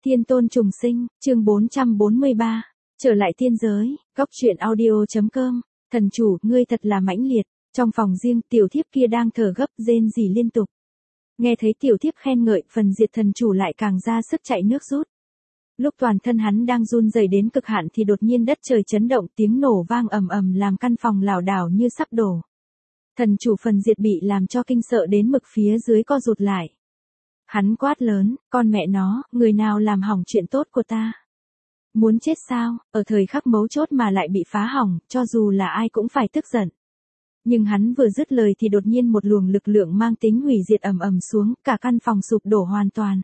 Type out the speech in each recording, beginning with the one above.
Thiên tôn trùng sinh, chương 443. Trở lại thiên giới, góc truyện audio.com. Thần chủ, ngươi thật là mãnh liệt. Trong phòng riêng, tiểu thiếp kia đang thở gấp, rên rỉ liên tục. Nghe thấy tiểu thiếp khen ngợi, phần diệt thần chủ lại càng ra sức chạy nước rút. Lúc toàn thân hắn đang run rẩy đến cực hạn thì đột nhiên đất trời chấn động, tiếng nổ vang ầm ầm làm căn phòng lảo đảo như sắp đổ. Thần chủ phần diệt bị làm cho kinh sợ đến mực phía dưới co rụt lại. Hắn quát lớn, con mẹ nó, người nào làm hỏng chuyện tốt của ta? Muốn chết sao, ở thời khắc mấu chốt mà lại bị phá hỏng, cho dù là ai cũng phải tức giận. Nhưng hắn vừa dứt lời thì đột nhiên một luồng lực lượng mang tính hủy diệt ầm ầm xuống, cả căn phòng sụp đổ hoàn toàn.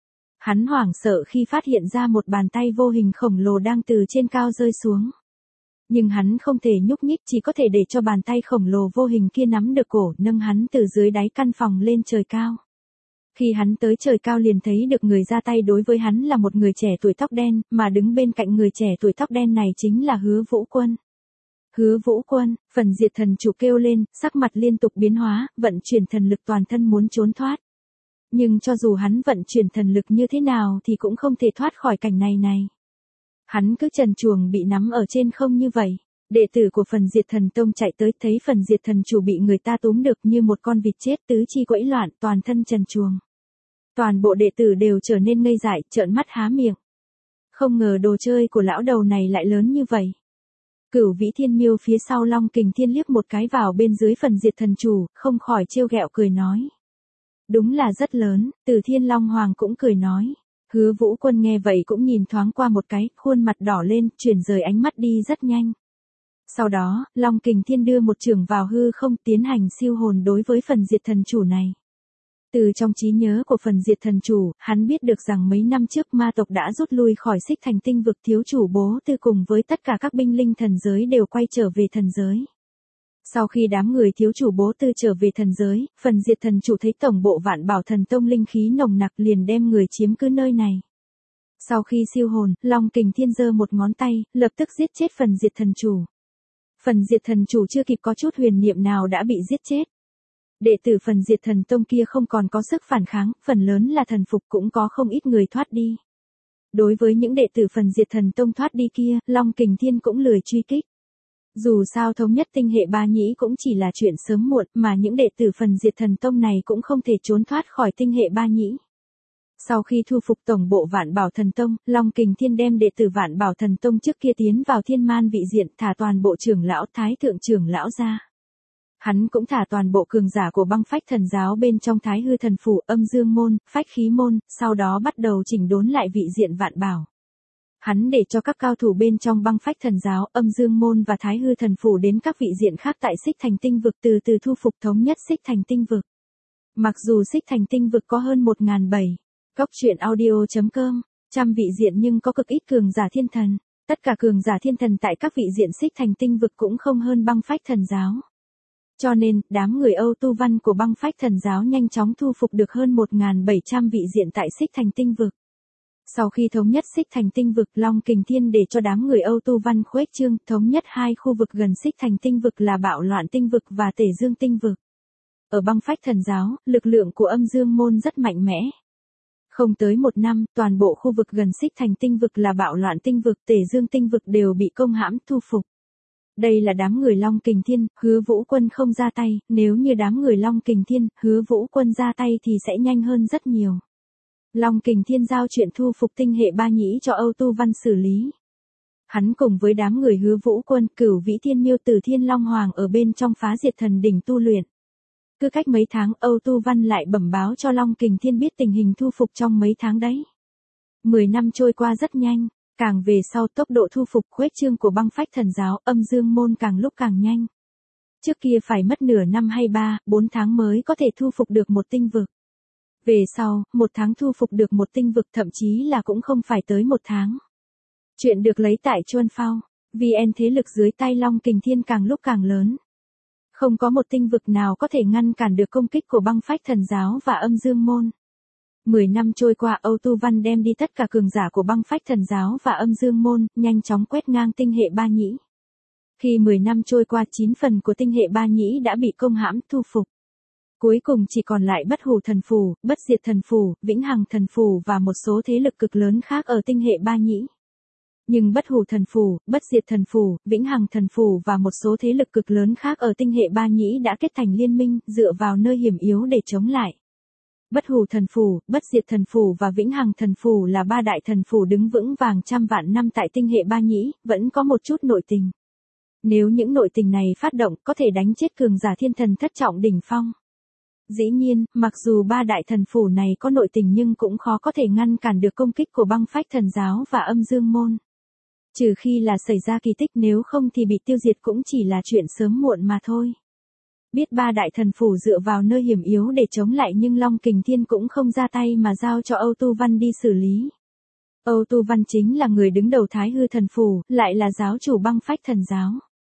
Hắn hoảng sợ khi phát hiện ra một bàn tay vô hình khổng lồ đang từ trên cao rơi xuống. Nhưng hắn không thể nhúc nhích, chỉ có thể để cho bàn tay khổng lồ vô hình kia nắm được cổ, nâng hắn từ dưới đáy căn phòng lên trời cao. Khi hắn tới trời cao liền thấy được người ra tay đối với hắn là một người trẻ tuổi tóc đen, mà đứng bên cạnh người trẻ tuổi tóc đen này chính là Hứa Vũ Quân. Hứa Vũ Quân, phần diệt thần chủ kêu lên, sắc mặt liên tục biến hóa, vận chuyển thần lực toàn thân muốn trốn thoát. Nhưng cho dù hắn vận chuyển thần lực như thế nào thì cũng không thể thoát khỏi cảnh này. Hắn cứ trần truồng bị nắm ở trên không như vậy. Đệ tử của phần diệt thần tông chạy tới thấy phần diệt thần chủ bị người ta túm được như một con vịt chết, tứ chi quẫy loạn, toàn thân trần truồng. Toàn bộ đệ tử đều trở nên ngây dại, trợn mắt há miệng. Không ngờ đồ chơi của lão đầu này lại lớn như vậy. Cửu Vĩ Thiên Miêu phía sau Long Kình Thiên liếc một cái vào bên dưới phần diệt thần chủ, không khỏi trêu ghẹo cười nói. Đúng là rất lớn, Từ Thiên Long Hoàng cũng cười nói. Hứa Vũ Quân nghe vậy cũng nhìn thoáng qua một cái, khuôn mặt đỏ lên, chuyển rời ánh mắt đi rất nhanh. Sau đó, Long Kình Thiên đưa một chưởng vào hư không tiến hành siêu hồn đối với phần diệt thần chủ này. Từ trong trí nhớ của phần diệt thần chủ, hắn biết được rằng mấy năm trước ma tộc đã rút lui khỏi Xích Thành Tinh vực, thiếu chủ Bố Tư cùng với tất cả các binh linh thần giới đều quay trở về thần giới. Sau khi đám người thiếu chủ Bố Tư trở về thần giới, phần diệt thần chủ thấy tổng bộ Vạn Bảo Thần Tông linh khí nồng nặc liền đem người chiếm cứ nơi này. Sau khi siêu hồn, Long Kình Thiên giơ một ngón tay, lập tức giết chết phần diệt thần chủ. Phần diệt thần chủ chưa kịp có chút huyền niệm nào đã bị giết chết. Đệ tử phần diệt thần tông kia không còn có sức phản kháng, phần lớn là thần phục, cũng có không ít người thoát đi. Đối với những đệ tử phần diệt thần tông thoát đi kia, Long Kình Thiên cũng lười truy kích. Dù sao thống nhất tinh hệ Ba Nhĩ cũng chỉ là chuyện sớm muộn, mà những đệ tử phần diệt thần tông này cũng không thể trốn thoát khỏi tinh hệ Ba Nhĩ. Sau khi thu phục tổng bộ Vạn Bảo Thần Tông, Long Kình Thiên đem đệ tử Vạn Bảo Thần Tông trước kia tiến vào Thiên Man vị diện, thả toàn bộ trưởng lão Thái thượng trưởng lão ra. Hắn cũng thả toàn bộ cường giả của Băng Phách Thần giáo bên trong Thái Hư Thần Phủ, Âm Dương môn, Phách Khí môn, sau đó bắt đầu chỉnh đốn lại vị diện Vạn Bảo. Hắn để cho các cao thủ bên trong Băng Phách Thần giáo, Âm Dương môn và Thái Hư Thần Phủ đến các vị diện khác tại Xích Thành Tinh vực từ từ thu phục thống nhất Xích Thành Tinh vực. Mặc dù Xích Thành Tinh vực có hơn 1.700 góc truyện audio.com, trăm vị diện nhưng có cực ít cường giả thiên thần. Tất cả cường giả thiên thần tại các vị diện Xích Thành Tinh vực cũng không hơn Băng Phách Thần giáo. Cho nên, đám người Âu tu văn của Băng Phách Thần giáo nhanh chóng thu phục được hơn 1.700 vị diện tại Xích Thành Tinh vực. Sau khi thống nhất Xích Thành Tinh vực, Long Kình Thiên để cho đám người Âu tu văn khuếch trương, thống nhất hai khu vực gần Xích Thành Tinh vực là Bạo Loạn Tinh vực và Tể Dương Tinh vực. Ở Băng Phách Thần giáo, lực lượng của Âm Dương môn rất mạnh mẽ. Không tới một năm, toàn bộ khu vực gần Xích Thành Tinh vực là Bạo Loạn Tinh vực, Tể Dương Tinh vực đều bị công hãm thu phục. Đây là đám người Long Kình Thiên, Hứa Vũ Quân không ra tay, nếu như đám người Long Kình Thiên, Hứa Vũ Quân ra tay thì sẽ nhanh hơn rất nhiều. Long Kình Thiên giao chuyện thu phục tinh hệ Ba Nhĩ cho Âu Tu Văn xử lý. Hắn cùng với đám người Hứa Vũ Quân, Cửu Vĩ Thiên Miêu, Từ Thiên Long Hoàng ở bên trong Phá Diệt Thần đỉnh tu luyện. Cứ cách mấy tháng, Âu Tu Văn lại bẩm báo cho Long Kình Thiên biết tình hình thu phục trong mấy tháng đấy. 10 năm trôi qua rất nhanh. Càng về sau tốc độ thu phục khuếch trương của Băng Phách Thần giáo, Âm Dương môn càng lúc càng nhanh. Trước kia phải mất nửa năm hay 3-4 tháng mới có thể thu phục được một tinh vực. Về sau, 1 tháng thu phục được một tinh vực, thậm chí là cũng không phải tới 1 tháng. Chuyện được lấy tại Chuan Phao, VN thế lực dưới tay Long Kình Thiên càng lúc càng lớn. Không có một tinh vực nào có thể ngăn cản được công kích của Băng Phách Thần giáo và Âm Dương môn. 10 năm trôi qua, Âu Tu Văn đem đi tất cả cường giả của Băng Phách Thần giáo và Âm Dương môn, nhanh chóng quét ngang tinh hệ Ba Nhĩ. Khi 10 năm trôi qua, 9 phần của tinh hệ Ba Nhĩ đã bị công hãm thu phục. Cuối cùng chỉ còn lại bất hủ thần phù, bất diệt thần phù, vĩnh hằng thần phù và một số thế lực cực lớn khác ở tinh hệ Ba Nhĩ. Nhưng bất hủ thần phù, bất diệt thần phù, vĩnh hằng thần phù và một số thế lực cực lớn khác ở tinh hệ Ba Nhĩ đã kết thành liên minh, dựa vào nơi hiểm yếu để chống lại. Bất hủ thần phù, bất diệt thần phù và vĩnh hằng thần phù là ba đại thần phù đứng vững vàng trăm vạn năm tại tinh hệ Ba Nhĩ, vẫn có một chút nội tình. Nếu những nội tình này phát động, có thể đánh chết cường giả thiên thần thất trọng đỉnh phong. Dĩ nhiên, mặc dù ba đại thần phù này có nội tình nhưng cũng khó có thể ngăn cản được công kích của băng phách thần giáo và âm dương môn. Trừ khi là xảy ra kỳ tích, nếu không thì bị tiêu diệt cũng chỉ là chuyện sớm muộn mà thôi. Biết ba đại thần phù dựa vào nơi hiểm yếu để chống lại nhưng Long Kình Thiên cũng không ra tay mà giao cho Âu Tu Văn đi xử lý. Âu Tu Văn chính là người đứng đầu Thái Hư thần phù, lại là giáo chủ băng phách thần giáo.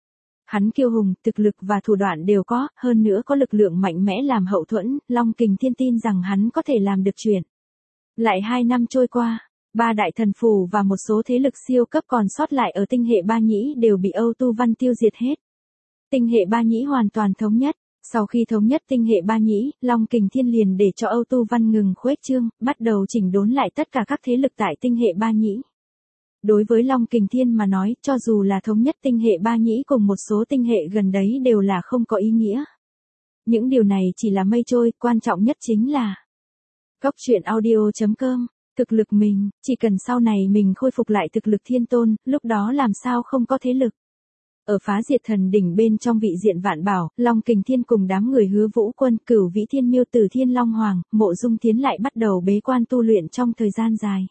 Hắn kiêu hùng, thực lực và thủ đoạn đều có, hơn nữa có lực lượng mạnh mẽ làm hậu thuẫn, Long Kình Thiên tin rằng hắn có thể làm được chuyện. Lại 2 năm trôi qua, ba đại thần phù và một số thế lực siêu cấp còn sót lại ở tinh hệ Ba Nhĩ đều bị Âu Tu Văn tiêu diệt hết. Tinh hệ Ba Nhĩ hoàn toàn thống nhất. Sau khi thống nhất tinh hệ Ba Nhĩ, Long Kình Thiên liền để cho Âu Tu Văn ngừng khuếch trương, bắt đầu chỉnh đốn lại tất cả các thế lực tại tinh hệ Ba Nhĩ. Đối với Long Kình Thiên mà nói, cho dù là thống nhất tinh hệ Ba Nhĩ cùng một số tinh hệ gần đấy đều là không có ý nghĩa. Những điều này chỉ là mây trôi, quan trọng nhất chính là Cốc truyện audio.com. Thực lực mình, chỉ cần sau này mình khôi phục lại thực lực thiên tôn, lúc đó làm sao không có thế lực. Ở Phá Diệt Thần Đỉnh bên trong vị diện Vạn Bảo, Long Kình Thiên cùng đám người Hứa Vũ Quân, Cửu Vĩ Thiên Miêu Tử Thiên Long Hoàng, Mộ Dung Tiến lại bắt đầu bế quan tu luyện trong thời gian dài.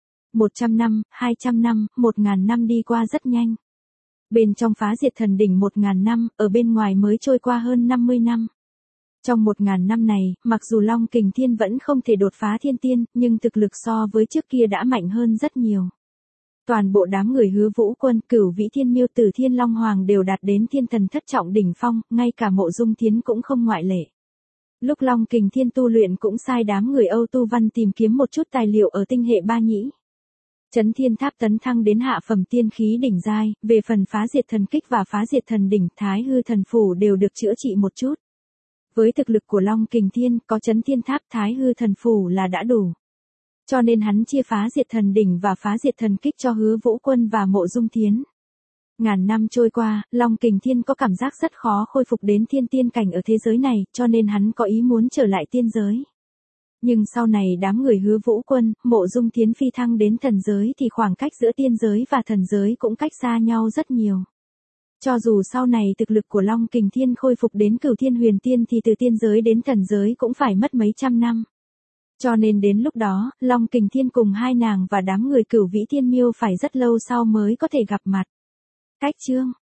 100 năm, 200 năm, 1000 năm đi qua rất nhanh. Bên trong Phá Diệt Thần Đỉnh 1000 năm, ở bên ngoài mới trôi qua hơn 50 năm. Trong 1000 năm này, mặc dù Long Kình Thiên vẫn không thể đột phá thiên tiên, nhưng thực lực so với trước kia đã mạnh hơn rất nhiều. Toàn bộ đám người Hứa Vũ Quân, Cửu Vĩ Thiên Miêu Tử Thiên Long Hoàng đều đạt đến thiên thần thất trọng đỉnh phong, ngay cả Mộ Dung Thiến cũng không ngoại lệ. Lúc Long Kình Thiên tu luyện cũng sai đám người Âu Tu Văn tìm kiếm một chút tài liệu ở tinh hệ Ba Nhĩ. Chấn Thiên Tháp tấn thăng đến hạ phẩm tiên khí đỉnh giai, về phần Phá Diệt Thần Kích và Phá Diệt Thần Đỉnh, Thái Hư thần phù đều được chữa trị một chút. Với thực lực của Long Kình Thiên, có Chấn Thiên Tháp, Thái Hư thần phù là đã đủ. Cho nên hắn chia Phá Diệt Thần Đỉnh và Phá Diệt Thần Kích cho Hứa Vũ Quân và Mộ Dung Thiến. Ngàn năm trôi qua, Long Kình Thiên có cảm giác rất khó khôi phục đến thiên tiên cảnh ở thế giới này, cho nên hắn có ý muốn trở lại tiên giới. Nhưng sau này đám người Hứa Vũ Quân, Mộ Dung Thiến phi thăng đến thần giới thì khoảng cách giữa tiên giới và thần giới cũng cách xa nhau rất nhiều. Cho dù sau này thực lực của Long Kình Thiên khôi phục đến Cửu Thiên Huyền Tiên thì từ tiên giới đến thần giới cũng phải mất mấy trăm năm. Cho nên đến lúc đó, Long Kình Thiên cùng hai nàng và đám người Cửu Vĩ Thiên Miêu phải rất lâu sau mới có thể gặp mặt. Cách chương